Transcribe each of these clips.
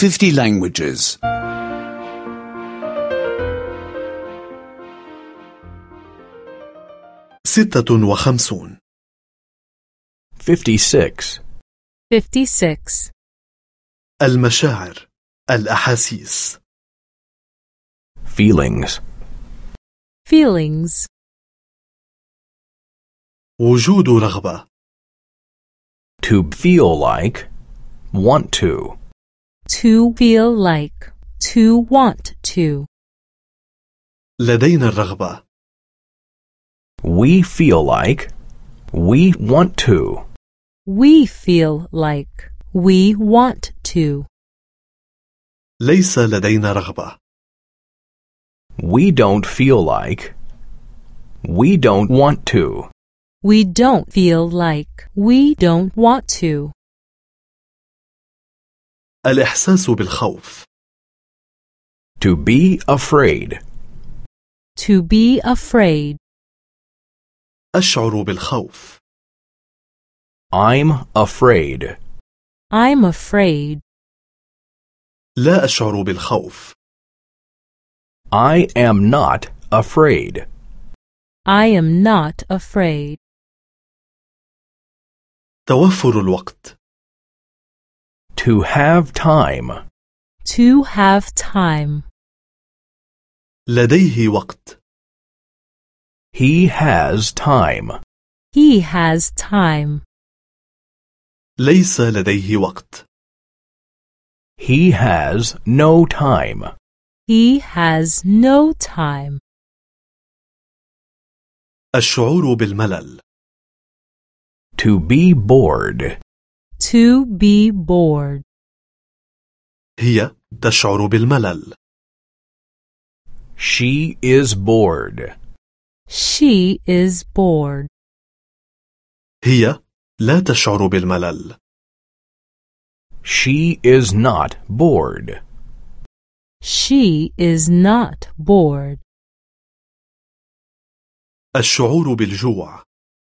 50 languages. 56 56. 56. المشاعر الأحاسيس Feelings. Feelings. وجود رغبة To feel like. Want to. To feel like. To want to. لدينا الرغبة We feel like. We want to. We feel like. We want to. ليس لدينا رغبة We don't feel like. We don't want to. We don't feel like. We don't want to. الإحساس بالخوف To be afraid. To be afraid. أشعر بالخوف I'm afraid. I'm afraid. لا أشعر بالخوف I am not afraid. I am not afraid. توفر الوقت To have time. To have time. لديه وقت He has time. He has time. ليس لديه وقت He has no time. He has no time. الشعور بالملل To be bored. To be bored. هي تشعر بالملل She is bored. She is bored. هي لا تشعر بالملل She is not bored. She is not bored. الشعور بالجوع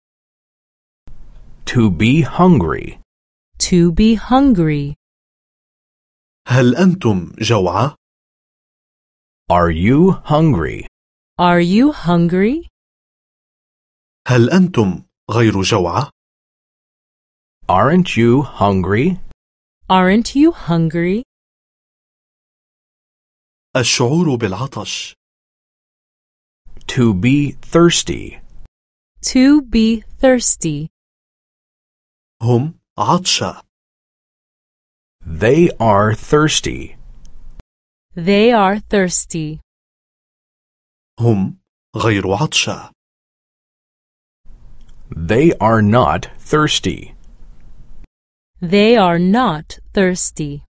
To be hungry. To be hungry. هل أنتم جوعى؟ Are you hungry? Are you hungry? هل أنتم غير جوعى؟ Aren't you hungry? Aren't you hungry? الشعور بالعطش To be thirsty. To be thirsty. هم عطشى They are thirsty. They are thirsty. هم غير عطشى They are not thirsty. They are not thirsty.